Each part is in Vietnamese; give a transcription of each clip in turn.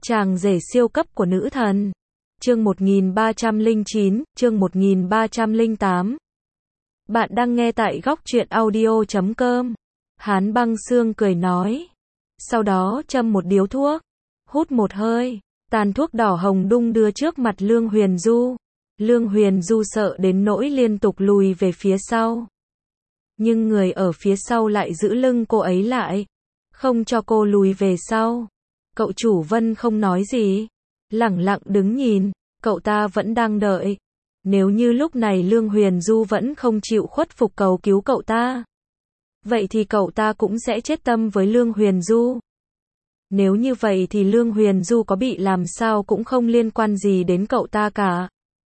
Chàng rể siêu cấp của nữ thần. Chương 1309, chương 1308. Bạn đang nghe tại góc truyện audio.com. Hán Băng Xương cười nói. Sau đó châm một điếu thuốc, hút một hơi, tàn thuốc đỏ hồng đung đưa trước mặt Lương Huyền Du. Lương Huyền Du sợ đến nỗi liên tục lùi về phía sau. Nhưng người ở phía sau lại giữ lưng cô ấy lại, không cho cô lùi về sau. Cậu chủ Vân không nói gì, lẳng lặng đứng nhìn, cậu ta vẫn đang đợi. Nếu như lúc này Lương Huyền Du vẫn không chịu khuất phục cầu cứu cậu ta, vậy thì cậu ta cũng sẽ chết tâm với Lương Huyền Du. Nếu như vậy thì Lương Huyền Du có bị làm sao cũng không liên quan gì đến cậu ta cả.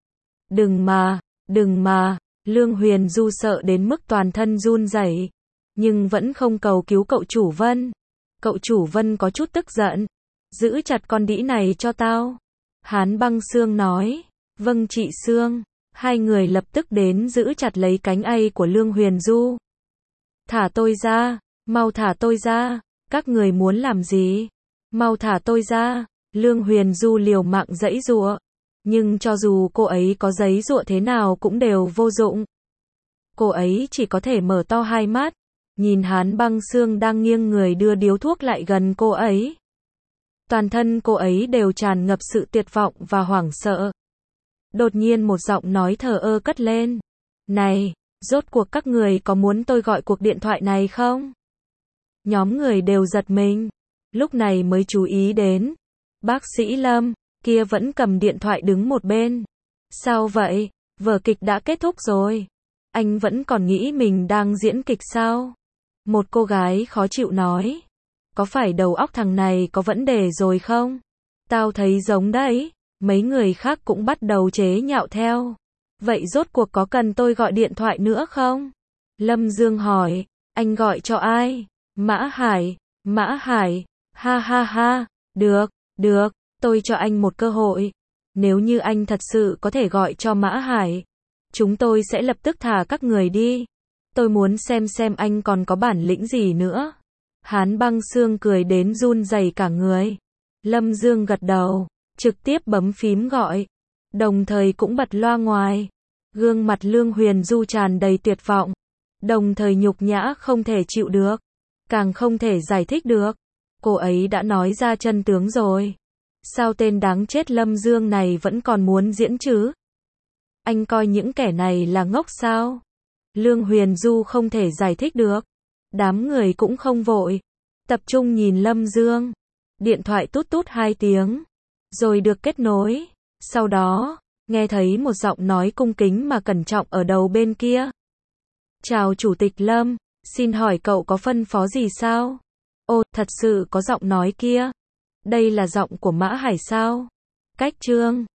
Đừng mà, Lương Huyền Du sợ đến mức toàn thân run rẩy, nhưng vẫn không cầu cứu cậu chủ Vân. Cậu chủ Vân có chút tức giận. Giữ chặt con đĩ này cho tao. Hán Băng Xương nói. Vâng chị Xương. Hai người lập tức đến giữ chặt lấy cánh ây của Lương Huyền Du. Thả tôi ra, mau thả tôi ra, các người muốn làm gì? Mau thả tôi ra. Lương Huyền Du liều mạng giãy giụa, nhưng cho dù cô ấy có giãy giụa thế nào cũng đều vô dụng. Cô ấy chỉ có thể mở to hai mắt, nhìn Hán Băng Xương đang nghiêng người đưa điếu thuốc lại gần cô ấy. Toàn thân cô ấy đều tràn ngập sự tuyệt vọng và hoảng sợ. Đột nhiên một giọng nói thờ ơ cất lên. Này, rốt cuộc các người có muốn tôi gọi cuộc điện thoại này không? Nhóm người đều giật mình, lúc này mới chú ý đến. Bác sĩ Lâm, kia vẫn cầm điện thoại đứng một bên. Sao vậy? Vở kịch đã kết thúc rồi. Anh vẫn còn nghĩ mình đang diễn kịch sao? Một cô gái khó chịu nói. Có phải đầu óc thằng này có vấn đề rồi không? Tao thấy giống đấy. Mấy người khác cũng bắt đầu chế nhạo theo. Vậy rốt cuộc có cần tôi gọi điện thoại nữa không? Lâm Dương hỏi. Anh gọi cho ai? Mã Hải. Ha ha ha. Được, tôi cho anh một cơ hội. Nếu như anh thật sự có thể gọi cho Mã Hải, chúng tôi sẽ lập tức thả các người đi. Tôi muốn xem anh còn có bản lĩnh gì nữa. Hán Băng Xương cười đến run rẩy cả người. Lâm Dương gật đầu, trực tiếp bấm phím gọi, đồng thời cũng bật loa ngoài. Gương mặt Lương Huyền Du tràn đầy tuyệt vọng, đồng thời nhục nhã không thể chịu được, càng không thể giải thích được. Cô ấy đã nói ra chân tướng rồi. Sao tên đáng chết Lâm Dương này vẫn còn muốn diễn chứ? Anh coi những kẻ này là ngốc sao? Lương Huyền Du không thể giải thích được. Đám người cũng không vội, tập trung nhìn Lâm Dương. Điện thoại tút tút 2 tiếng, rồi được kết nối. Sau đó, nghe thấy một giọng nói cung kính mà cẩn trọng ở đầu bên kia. Chào Chủ tịch Lâm, xin hỏi cậu có phân phó gì sao? Ồ, thật sự có giọng nói kia. Đây là giọng của Mã Hải sao? Cách Trương,